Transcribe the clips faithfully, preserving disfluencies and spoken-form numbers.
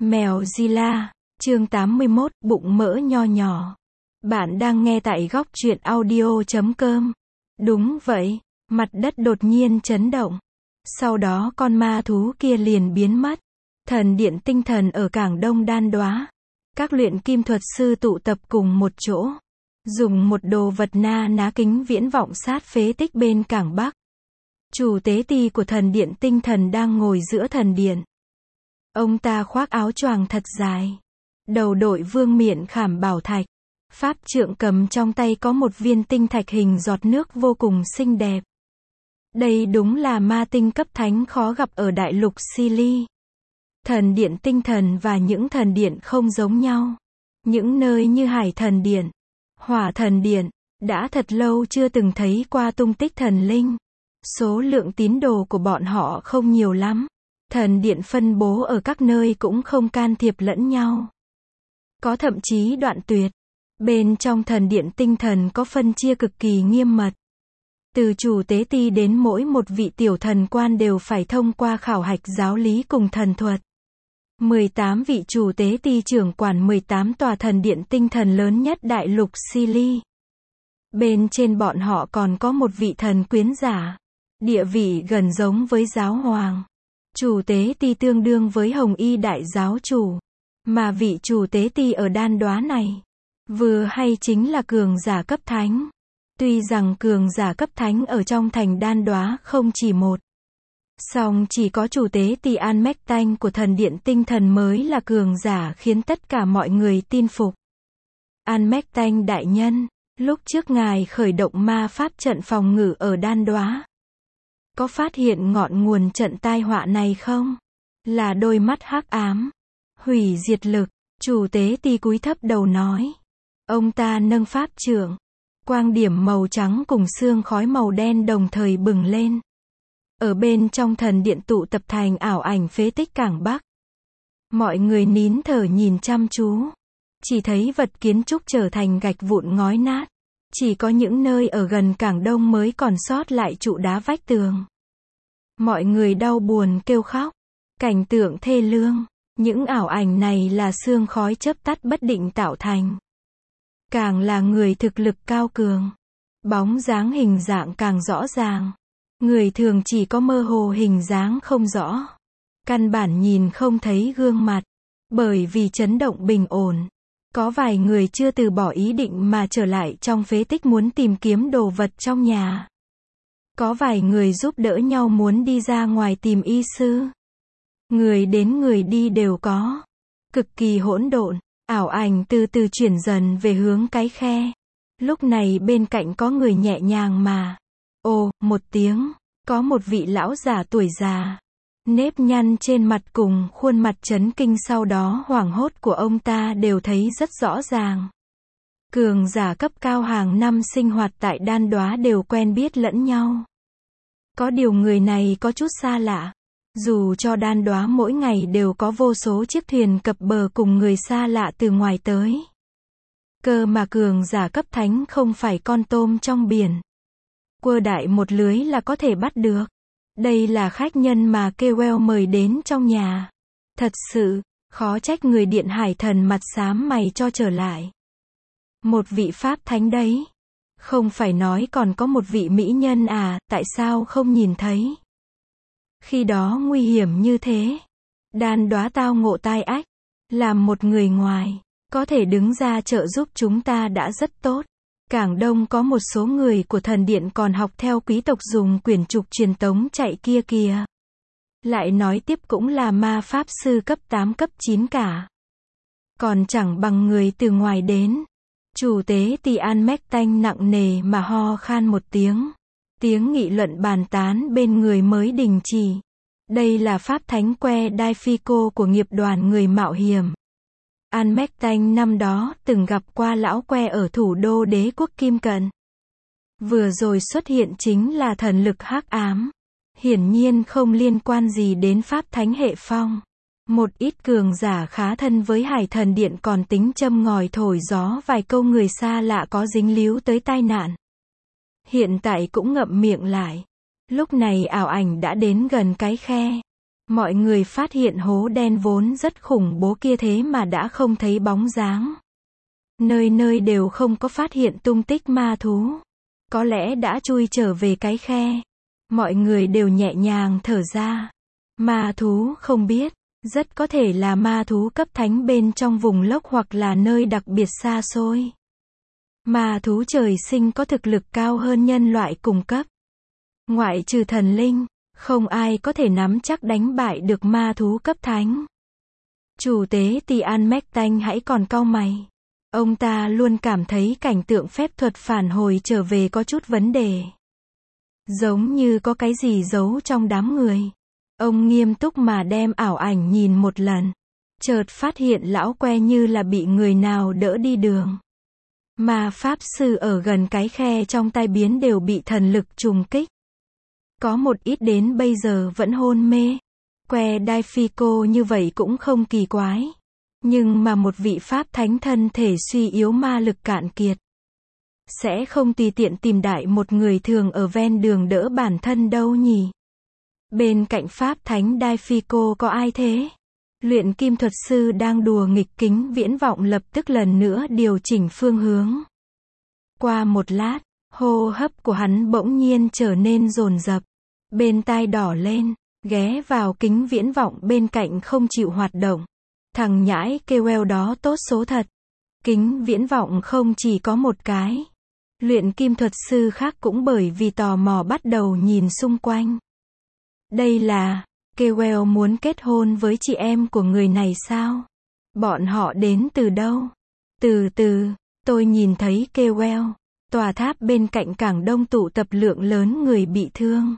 Mèo Zilla, chương tám mươi mốt, bụng mỡ nho nhỏ. Bạn đang nghe tại góc truyện audio chấm com. Đúng vậy, mặt đất đột nhiên chấn động. Sau đó con ma thú kia liền biến mất. Thần điện tinh thần ở cảng Đông Đan Đoá. Các luyện kim thuật sư tụ tập cùng một chỗ. Dùng một đồ vật na ná kính viễn vọng sát phế tích bên cảng Bắc. Chủ tế ti của thần điện tinh thần đang ngồi giữa thần điện. Ông ta khoác áo choàng thật dài. Đầu đội vương miện khảm bảo thạch. Pháp trượng cầm trong tay có một viên tinh thạch hình giọt nước vô cùng xinh đẹp. Đây đúng là ma tinh cấp thánh khó gặp ở đại lục Sili. Thần điện tinh thần và những thần điện không giống nhau. Những nơi như Hải thần điện, Hỏa thần điện, đã thật lâu chưa từng thấy qua tung tích thần linh. Số lượng tín đồ của bọn họ không nhiều lắm. Thần điện phân bố ở các nơi cũng không can thiệp lẫn nhau. Có thậm chí đoạn tuyệt. Bên trong thần điện tinh thần có phân chia cực kỳ nghiêm mật. Từ chủ tế ti đến mỗi một vị tiểu thần quan đều phải thông qua khảo hạch giáo lý cùng thần thuật. mười tám vị chủ tế ti trưởng quản mười tám tòa thần điện tinh thần lớn nhất đại lục Sili. Bên trên bọn họ còn có một vị thần quyến giả. Địa vị gần giống với giáo hoàng. Chủ tế ti tương đương với Hồng Y đại giáo chủ. Mà vị chủ tế ti ở Đan Đoá này, vừa hay chính là cường giả cấp thánh. Tuy rằng cường giả cấp thánh ở trong thành Đan Đoá không chỉ một. Song chỉ có chủ tế ti An Mách Tanh của thần điện tinh thần mới là cường giả khiến tất cả mọi người tin phục. An Mách Tanh đại nhân, lúc trước ngài khởi động ma pháp trận phòng ngự ở Đan Đoá. Có phát hiện ngọn nguồn trận tai họa này không? Là đôi mắt hắc ám. Hủy diệt lực. Chủ tế ti cúi thấp đầu nói. Ông ta nâng pháp trượng. Quang điểm màu trắng cùng xương khói màu đen đồng thời bừng lên. Ở bên trong thần điện tụ tập thành ảo ảnh phế tích cảng Bắc. Mọi người nín thở nhìn chăm chú. Chỉ thấy vật kiến trúc trở thành gạch vụn ngói nát. Chỉ có những nơi ở gần cảng Đông mới còn sót lại trụ đá vách tường. Mọi người đau buồn kêu khóc. Cảnh tượng thê lương. Những ảo ảnh này là sương khói chớp tắt bất định tạo thành. Càng là người thực lực cao cường. Bóng dáng hình dạng càng rõ ràng. Người thường chỉ có mơ hồ hình dáng không rõ. Căn bản nhìn không thấy gương mặt. Bởi vì chấn động bình ổn. Có vài người chưa từ bỏ ý định mà trở lại trong phế tích muốn tìm kiếm đồ vật trong nhà. Có vài người giúp đỡ nhau muốn đi ra ngoài tìm y sư. Người đến người đi đều có. Cực kỳ hỗn độn, ảo ảnh từ từ chuyển dần về hướng cái khe. Lúc này bên cạnh có người nhẹ nhàng mà. Ồ, một tiếng, có một vị lão già tuổi già. Nếp nhăn trên mặt cùng khuôn mặt chấn kinh sau đó hoảng hốt của ông ta đều thấy rất rõ ràng. Cường giả cấp cao hàng năm sinh hoạt tại Đan Đoá đều quen biết lẫn nhau. Có điều người này có chút xa lạ. Dù cho Đan Đoá mỗi ngày đều có vô số chiếc thuyền cập bờ cùng người xa lạ từ ngoài tới. Cơ mà cường giả cấp thánh không phải con tôm trong biển. Quơ đại một lưới là có thể bắt được. Đây là khách nhân mà Kewell mời đến trong nhà. Thật sự, khó trách người điện hải thần mặt xám mày cho trở lại. Một vị pháp thánh đấy. Không phải nói còn có một vị mỹ nhân à, tại sao không nhìn thấy? Khi đó nguy hiểm như thế. Đan Đoá tao ngộ tai ách. Làm một người ngoài, có thể đứng ra trợ giúp chúng ta đã rất tốt. Cảng Đông có một số người của thần điện còn học theo quý tộc dùng quyển trục truyền tống chạy kia kìa. Lại nói tiếp cũng là ma pháp sư cấp tám cấp chín cả. Còn chẳng bằng người từ ngoài đến. Chủ tế ti An Mách Tanh nặng nề mà ho khan một tiếng. Tiếng nghị luận bàn tán bên người mới đình chỉ. Đây là pháp thánh Que Đai Phi Cô của nghiệp đoàn người mạo hiểm. An Mách Tanh năm đó từng gặp qua lão Que ở thủ đô đế quốc Kim Cận. Vừa rồi xuất hiện chính là thần lực hắc ám. Hiển nhiên không liên quan gì đến pháp thánh hệ phong. Một ít cường giả khá thân với Hải thần điện còn tính châm ngòi thổi gió vài câu người xa lạ có dính líu tới tai nạn. Hiện tại cũng ngậm miệng lại. Lúc này ảo ảnh đã đến gần cái khe. Mọi người phát hiện hố đen vốn rất khủng bố kia thế mà đã không thấy bóng dáng. Nơi nơi đều không có phát hiện tung tích ma thú. Có lẽ đã chui trở về cái khe. Mọi người đều nhẹ nhàng thở ra. Ma thú không biết, rất có thể là ma thú cấp thánh bên trong vùng lốc hoặc là nơi đặc biệt xa xôi. Ma thú trời sinh có thực lực cao hơn nhân loại cùng cấp. Ngoại trừ thần linh, không ai có thể nắm chắc đánh bại được ma thú cấp thánh. Chủ tế Tian Mectanh hãy còn cau mày. Ông ta luôn cảm thấy cảnh tượng phép thuật phản hồi trở về có chút vấn đề. Giống như có cái gì giấu trong đám người. Ông nghiêm túc mà đem ảo ảnh nhìn một lần. Chợt phát hiện lão que như là bị người nào đỡ đi đường. Mà pháp sư ở gần cái khe trong tai biến đều bị thần lực trùng kích. Có một ít đến bây giờ vẫn hôn mê. Que đai phi cô như vậy cũng không kỳ quái. Nhưng mà một vị pháp thánh thân thể suy yếu ma lực cạn kiệt. Sẽ không tùy tiện tìm đại một người thường ở ven đường đỡ bản thân đâu nhỉ. Bên cạnh pháp thánh đai phi cô có ai thế? Luyện kim thuật sư đang đùa nghịch kính viễn vọng lập tức lần nữa điều chỉnh phương hướng. Qua một lát, hô hấp của hắn bỗng nhiên trở nên dồn dập. Bên tai đỏ lên, ghé vào kính viễn vọng bên cạnh không chịu hoạt động. Thằng nhãi kêu eo đó tốt số thật. Kính viễn vọng không chỉ có một cái. Luyện kim thuật sư khác cũng bởi vì tò mò bắt đầu nhìn xung quanh. Đây là, Kewell muốn kết hôn với chị em của người này sao? Bọn họ đến từ đâu? Từ từ, tôi nhìn thấy Kewell. Tòa tháp bên cạnh cảng đông tụ tập lượng lớn người bị thương.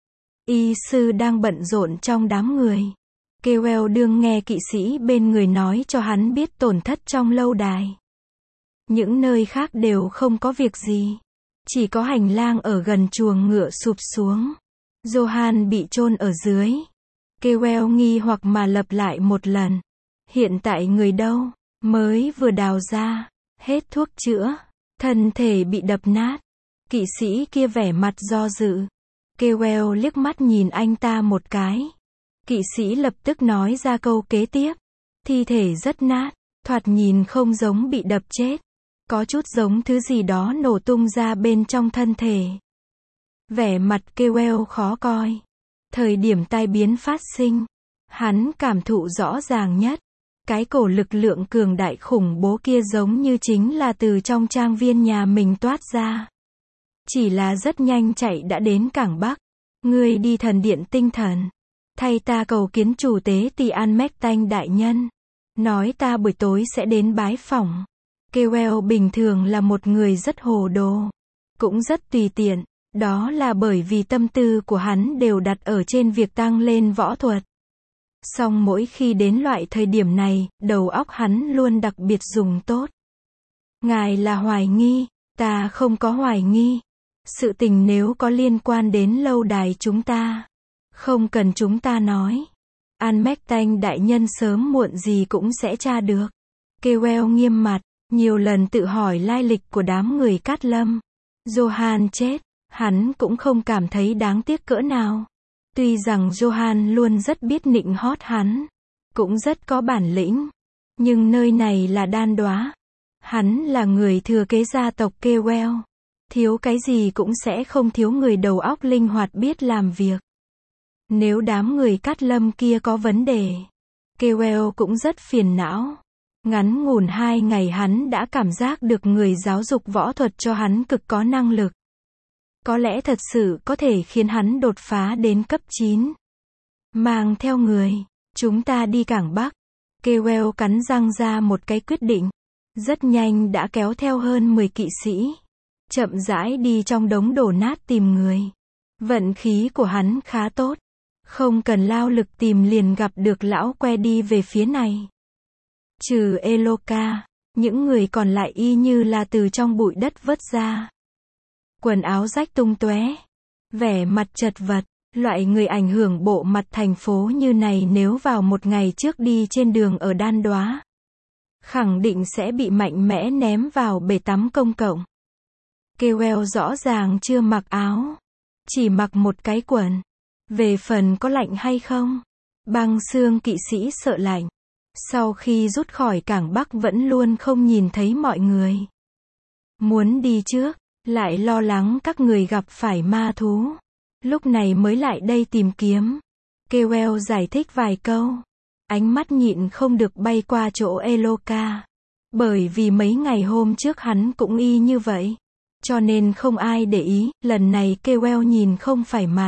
Y sư đang bận rộn trong đám người. Kewell đương nghe kỵ sĩ bên người nói cho hắn biết tổn thất trong lâu đài. Những nơi khác đều không có việc gì. Chỉ có hành lang ở gần chuồng ngựa sụp xuống. Johan bị chôn ở dưới. Kewell nghi hoặc mà lặp lại một lần. Hiện tại người đâu? Mới vừa đào ra. Hết thuốc chữa. Thân thể bị đập nát. Kỵ sĩ kia vẻ mặt do dự. Kewell liếc mắt nhìn anh ta một cái. Kỵ sĩ lập tức nói ra câu kế tiếp. Thi thể rất nát. Thoạt nhìn không giống bị đập chết. Có chút giống thứ gì đó nổ tung ra bên trong thân thể. Vẻ mặt Kewell khó coi. Thời điểm tai biến phát sinh, hắn cảm thụ rõ ràng nhất. Cái cổ lực lượng cường đại khủng bố kia giống như chính là từ trong trang viên nhà mình toát ra. Chỉ là rất nhanh chạy đã đến cảng Bắc. Ngươi đi thần điện tinh thần. Thay ta cầu kiến chủ tế Tian Mectanh đại nhân. Nói ta buổi tối sẽ đến bái phỏng. Kewell bình thường là một người rất hồ đồ. Cũng rất tùy tiện. Đó là bởi vì tâm tư của hắn đều đặt ở trên việc tăng lên võ thuật. Song mỗi khi đến loại thời điểm này, đầu óc hắn luôn đặc biệt dùng tốt. Ngài là hoài nghi, ta không có hoài nghi. Sự tình nếu có liên quan đến lâu đài chúng ta, không cần chúng ta nói. An Mectanh đại nhân sớm muộn gì cũng sẽ tra được. Kewell nghiêm mặt, nhiều lần tự hỏi lai lịch của đám người Cát Lâm. Johan chết, hắn cũng không cảm thấy đáng tiếc cỡ nào. Tuy rằng Johan luôn rất biết nịnh hót hắn, cũng rất có bản lĩnh, nhưng nơi này là Đan Đoá. Hắn là người thừa kế gia tộc Kewell. Thiếu cái gì cũng sẽ không thiếu người đầu óc linh hoạt biết làm việc. Nếu đám người Cát Lâm kia có vấn đề, Kewell cũng rất phiền não. Ngắn ngủn hai ngày hắn đã cảm giác được người giáo dục võ thuật cho hắn cực có năng lực. Có lẽ thật sự có thể khiến hắn đột phá đến cấp chín. Mang theo người, chúng ta đi cảng Bắc. Kewell cắn răng ra một cái quyết định. Rất nhanh đã kéo theo hơn mười kỵ sĩ. Chậm rãi đi trong đống đổ nát tìm người. Vận khí của hắn khá tốt. Không cần lao lực tìm liền gặp được lão que đi về phía này. Trừ Eloka, những người còn lại y như là từ trong bụi đất vớt ra. Quần áo rách tung tóe, vẻ mặt chật vật, loại người ảnh hưởng bộ mặt thành phố như này nếu vào một ngày trước đi trên đường ở Đan Đoá, khẳng định sẽ bị mạnh mẽ ném vào bể tắm công cộng. Kewell rõ ràng chưa mặc áo, chỉ mặc một cái quần. Về phần có lạnh hay không, Băng xương kỵ sĩ sợ lạnh. Sau khi rút khỏi cảng Bắc vẫn luôn không nhìn thấy mọi người. Muốn đi trước, lại lo lắng các người gặp phải ma thú. Lúc này mới lại đây tìm kiếm. Kewell giải thích vài câu. Ánh mắt nhịn không được bay qua chỗ Eloka. Bởi vì mấy ngày hôm trước hắn cũng y như vậy. Cho nên không ai để ý, lần này Kewell nhìn không phải mặt.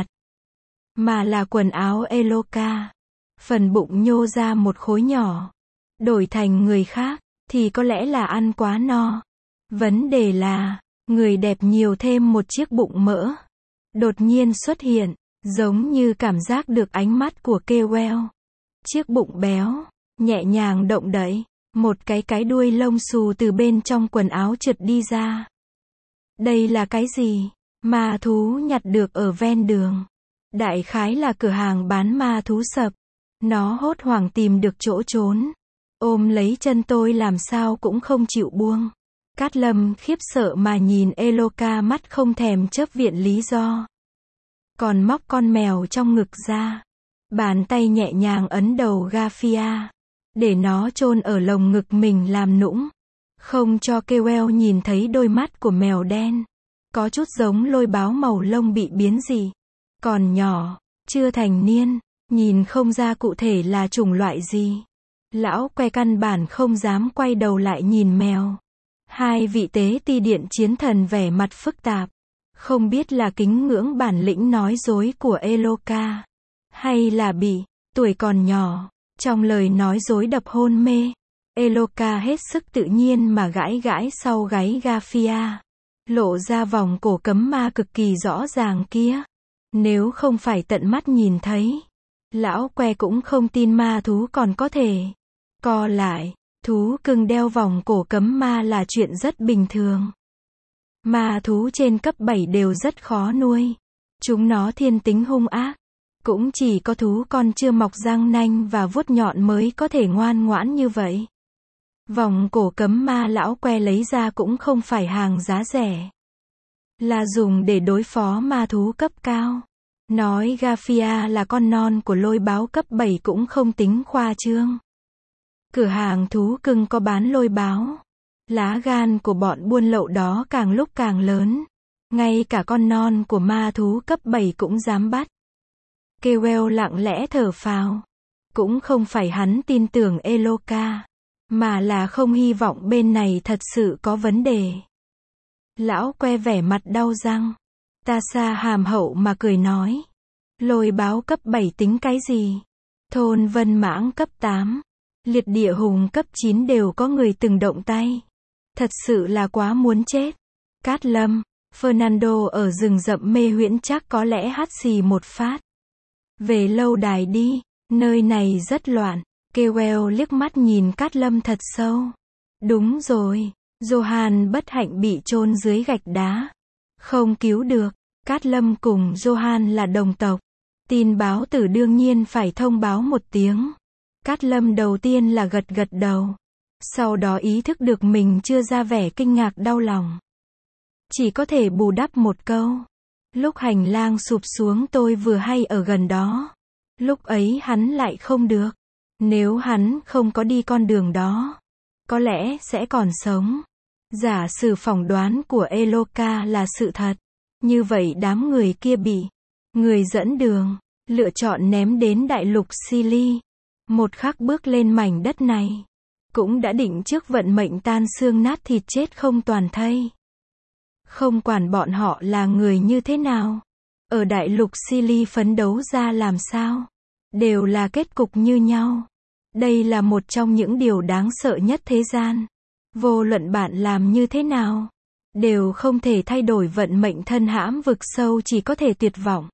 Mà là quần áo Eloka. Phần bụng nhô ra một khối nhỏ. Đổi thành người khác, thì có lẽ là ăn quá no. Vấn đề là, người đẹp nhiều thêm một chiếc bụng mỡ. Đột nhiên xuất hiện, giống như cảm giác được ánh mắt của Kewell. Chiếc bụng béo, nhẹ nhàng động đậy, một cái cái đuôi lông xù từ bên trong quần áo trượt đi ra. Đây là cái gì? Ma thú nhặt được ở ven đường. Đại khái là cửa hàng bán ma thú sập. Nó hốt hoảng tìm được chỗ trốn. Ôm lấy chân tôi làm sao cũng không chịu buông. Cát Lâm khiếp sợ mà nhìn Eloka mắt không thèm chớp viện lý do. Còn móc con mèo trong ngực ra. Bàn tay nhẹ nhàng ấn đầu Garfia. Để nó chôn ở lồng ngực mình làm nũng. Không cho Kewell nhìn thấy đôi mắt của mèo đen. Có chút giống lôi báo màu lông bị biến dị. Còn nhỏ, chưa thành niên, nhìn không ra cụ thể là chủng loại gì. Lão que căn bản không dám quay đầu lại nhìn mèo. Hai vị tế ti điện chiến thần vẻ mặt phức tạp. Không biết là kính ngưỡng bản lĩnh nói dối của Eloka. Hay là bị, tuổi còn nhỏ, trong lời nói dối đập hôn mê. Eloka hết sức tự nhiên mà gãi gãi sau gáy Garfia. Lộ ra vòng cổ cấm ma cực kỳ rõ ràng kia. Nếu không phải tận mắt nhìn thấy. Lão que cũng không tin ma thú còn có thể. Co lại, thú cưng đeo vòng cổ cấm ma là chuyện rất bình thường. Ma thú trên cấp bảy đều rất khó nuôi. Chúng nó thiên tính hung ác. Cũng chỉ có thú con chưa mọc răng nanh và vuốt nhọn mới có thể ngoan ngoãn như vậy. Vòng cổ cấm ma lão que lấy ra cũng không phải hàng giá rẻ. Là dùng để đối phó ma thú cấp cao. Nói Garfia là con non của lôi báo cấp bảy cũng không tính khoa trương. Cửa hàng thú cưng có bán lôi báo. Lá gan của bọn buôn lậu đó càng lúc càng lớn. Ngay cả con non của ma thú cấp bảy cũng dám bắt. Kewell lặng lẽ thở phào. Cũng không phải hắn tin tưởng Eloka. Mà là không hy vọng bên này thật sự có vấn đề. Lão que vẻ mặt đau răng. Ta xa hàm hậu mà cười nói. Lôi báo cấp bảy tính cái gì? Thôn Vân Mãng cấp tám. Liệt địa hùng cấp chín đều có người từng động tay. Thật sự là quá muốn chết. Cát Lâm, Fernando ở rừng rậm mê huyễn chắc có lẽ hắt xì một phát. Về lâu đài đi, nơi này rất loạn. Kewell liếc mắt nhìn Cát Lâm thật sâu. Đúng rồi, Johan bất hạnh bị chôn dưới gạch đá. Không cứu được. Cát Lâm cùng Johan là đồng tộc. Tin báo tử đương nhiên phải thông báo một tiếng. Cát Lâm đầu tiên là gật gật đầu. Sau đó ý thức được mình chưa ra vẻ kinh ngạc đau lòng. Chỉ có thể bù đắp một câu. Lúc hành lang sụp xuống tôi vừa hay ở gần đó. Lúc ấy hắn lại không được. Nếu hắn không có đi con đường đó, có lẽ sẽ còn sống. Giả sử phỏng đoán của Eloka là sự thật. Như vậy đám người kia bị người dẫn đường lựa chọn ném đến đại lục Sili. Một khắc bước lên mảnh đất này, cũng đã định trước vận mệnh tan xương nát thịt chết không toàn thây. Không quản bọn họ là người như thế nào, ở đại lục Sili phấn đấu ra làm sao, đều là kết cục như nhau. Đây là một trong những điều đáng sợ nhất thế gian. Vô luận bạn làm như thế nào, đều không thể thay đổi vận mệnh thân hãm vực sâu, chỉ có thể tuyệt vọng.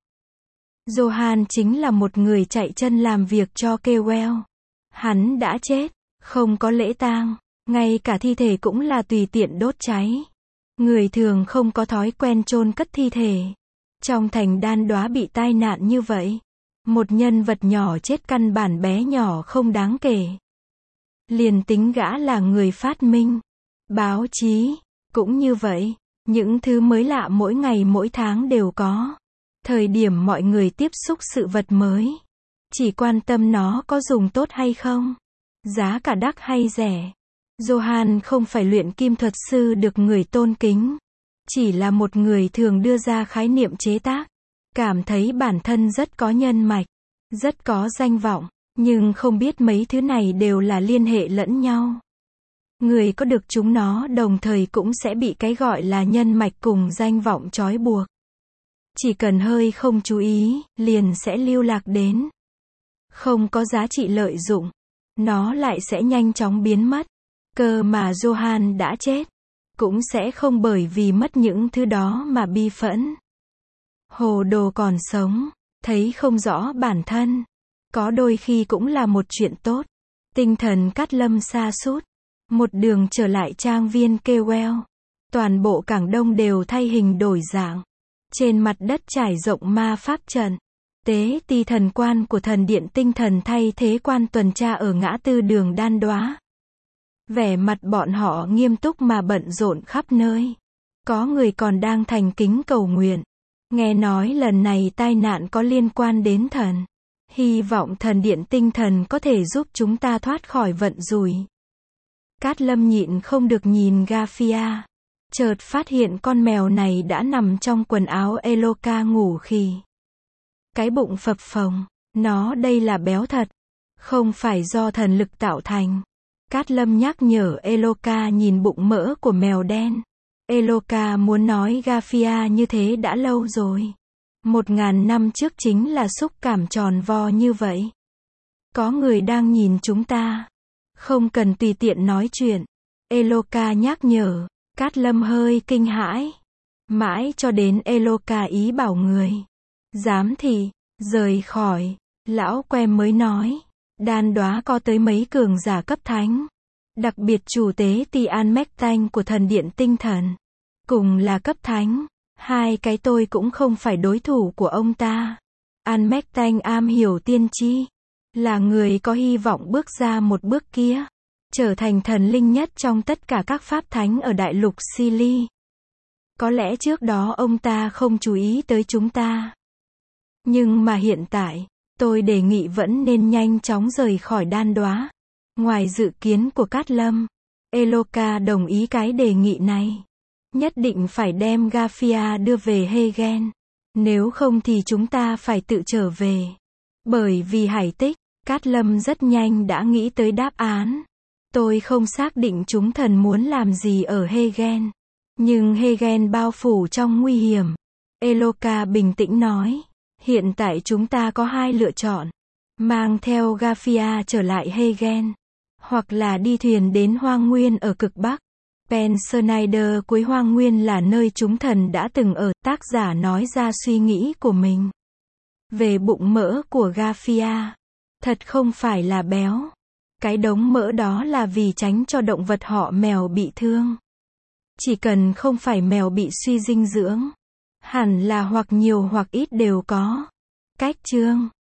Johan chính là một người chạy chân làm việc cho Kewell. Hắn đã chết, không có lễ tang, ngay cả thi thể cũng là tùy tiện đốt cháy. Người thường không có thói quen chôn cất thi thể. Trong thành đan đóa bị tai nạn như vậy, một nhân vật nhỏ chết căn bản bé nhỏ không đáng kể. Liền tính gã là người phát minh, báo chí, cũng như vậy. Những thứ mới lạ mỗi ngày mỗi tháng đều có. Thời điểm mọi người tiếp xúc sự vật mới, Chỉ quan tâm nó có dùng tốt hay không, giá cả đắt hay rẻ. Johann không phải luyện kim thuật sư được người tôn kính, chỉ là một người thường đưa ra khái niệm chế tác, cảm thấy bản thân rất có nhân mạch, rất có danh vọng, nhưng không biết mấy thứ này đều là liên hệ lẫn nhau. Người có được chúng nó đồng thời cũng sẽ bị cái gọi là nhân mạch cùng danh vọng trói buộc. Chỉ cần hơi không chú ý, liền sẽ lưu lạc đến. Không có giá trị lợi dụng, nó lại sẽ nhanh chóng biến mất. Cơ mà Johann đã chết, cũng sẽ không bởi vì mất những thứ đó mà bi phẫn. Hồ đồ còn sống, thấy không rõ bản thân, có đôi khi cũng là một chuyện tốt. Tinh thần Cát Lâm sa sút, một đường trở lại trang viên Kewell. Toàn bộ cảng đông đều thay hình đổi dạng. Trên mặt đất trải rộng ma pháp trận. Tế ti thần quan của thần điện tinh thần thay thế quan tuần tra ở ngã tư đường Đan Đoá. Vẻ mặt bọn họ nghiêm túc mà bận rộn khắp nơi. Có người còn đang thành kính cầu nguyện. Nghe nói lần này tai nạn có liên quan đến thần. Hy vọng thần điện tinh thần có thể giúp chúng ta thoát khỏi vận rủi. Cát Lâm nhịn không được nhìn Garfia. Chợt phát hiện con mèo này đã nằm trong quần áo Eloka ngủ khì. Cái bụng phập phồng. Nó đây là béo thật. Không phải do thần lực tạo thành. Cát Lâm nhắc nhở Eloka nhìn bụng mỡ của mèo đen. Eloka muốn nói Garfia như thế đã lâu rồi. Một ngàn năm trước chính là xúc cảm tròn vo như vậy. Có người đang nhìn chúng ta. Không cần tùy tiện nói chuyện. Eloka nhắc nhở. Cát Lâm hơi kinh hãi. Mãi cho đến Eloka ý bảo người. Dám thì, rời khỏi. Lão Quem mới nói. Đan Đoá có tới mấy cường giả cấp thánh. Đặc biệt chủ tế Tian Mectanh của thần điện tinh thần. Cùng là cấp thánh. Hai cái tôi cũng không phải đối thủ của ông ta. An Mectanh am hiểu tiên tri. Là người có hy vọng bước ra một bước kia. Trở thành thần linh nhất trong tất cả các pháp thánh ở đại lục Sili. Có lẽ trước đó ông ta không chú ý tới chúng ta. Nhưng mà hiện tại, tôi đề nghị vẫn nên nhanh chóng rời khỏi Đan Đoá. Ngoài dự kiến của Cát Lâm, Eloka đồng ý cái đề nghị này. Nhất định phải đem Garfia đưa về Hegen. Nếu không thì chúng ta phải tự trở về. Bởi vì hải tích, Cát Lâm rất nhanh đã nghĩ tới đáp án. Tôi không xác định chúng thần muốn làm gì ở Hegen. Nhưng Hegen bao phủ trong nguy hiểm. Eloka bình tĩnh nói. Hiện tại chúng ta có hai lựa chọn. Mang theo Garfia trở lại Hegen. Hoặc là đi thuyền đến Hoang Nguyên ở cực Bắc. Pensonider cuối Hoang Nguyên là nơi chúng thần đã từng ở. Tác giả nói ra suy nghĩ của mình. Về bụng mỡ của Garfia. Thật không phải là béo. Cái đống mỡ đó là vì tránh cho động vật họ mèo bị thương. Chỉ cần không phải mèo bị suy dinh dưỡng. Hẳn là hoặc nhiều hoặc ít đều có. Cách chương